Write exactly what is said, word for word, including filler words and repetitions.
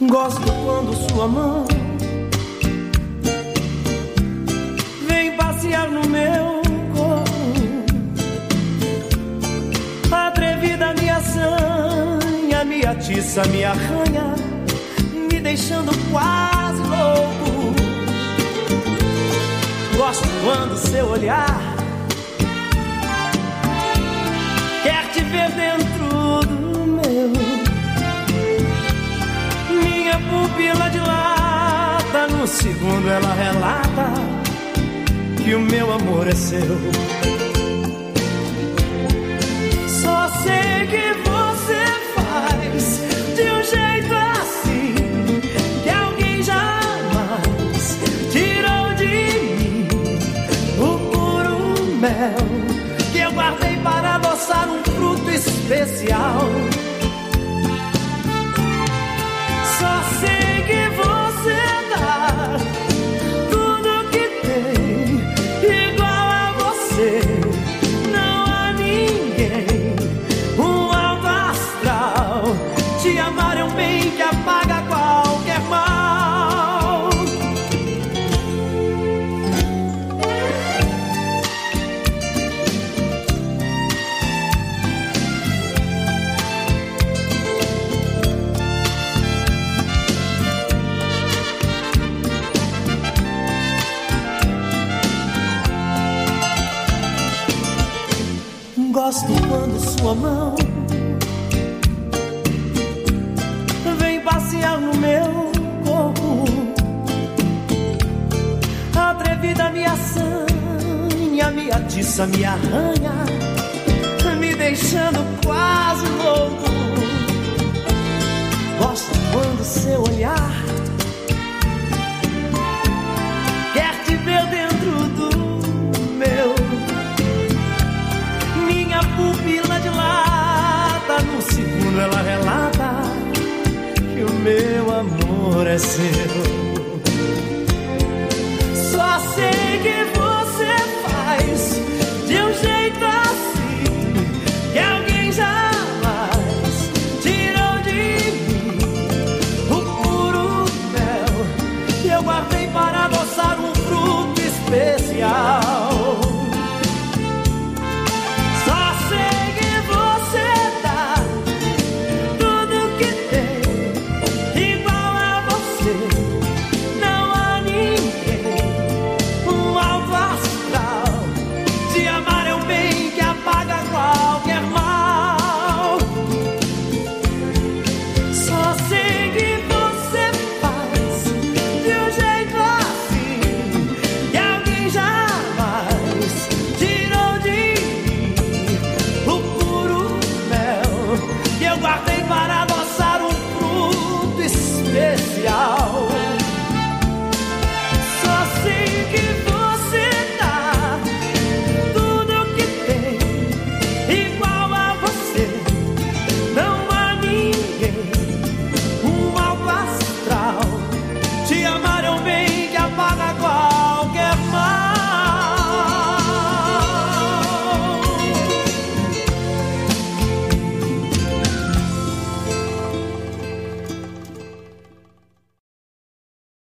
Gosto quando sua mão vem passear no meu corpo, atrevida me assanha, me atiça, me arranha, me deixando quase louco. Gosto quando seu olhar quer te ver dentro do meu. Minha pupila dilata, no segundo ela relata que o meu amor é seu. Só sei que você faz de um jeito assim que alguém jamais tirou de mim o puro mel que eu guardei para adoçar um fruto especial. Só sei que você dá tudo que tem, igual a você. Não há ninguém, um alto astral. Te amar é um bem que apaga qualquer mal. Gosto quando sua mão vem passear no meu corpo, atrevida me assanha, me atiça, me arranha, me deixando quase louco. Gosto quando seu olhar quer te ver dentro do meu. Minha pupila dilata, no segundo ela relata que o meu amor é seu.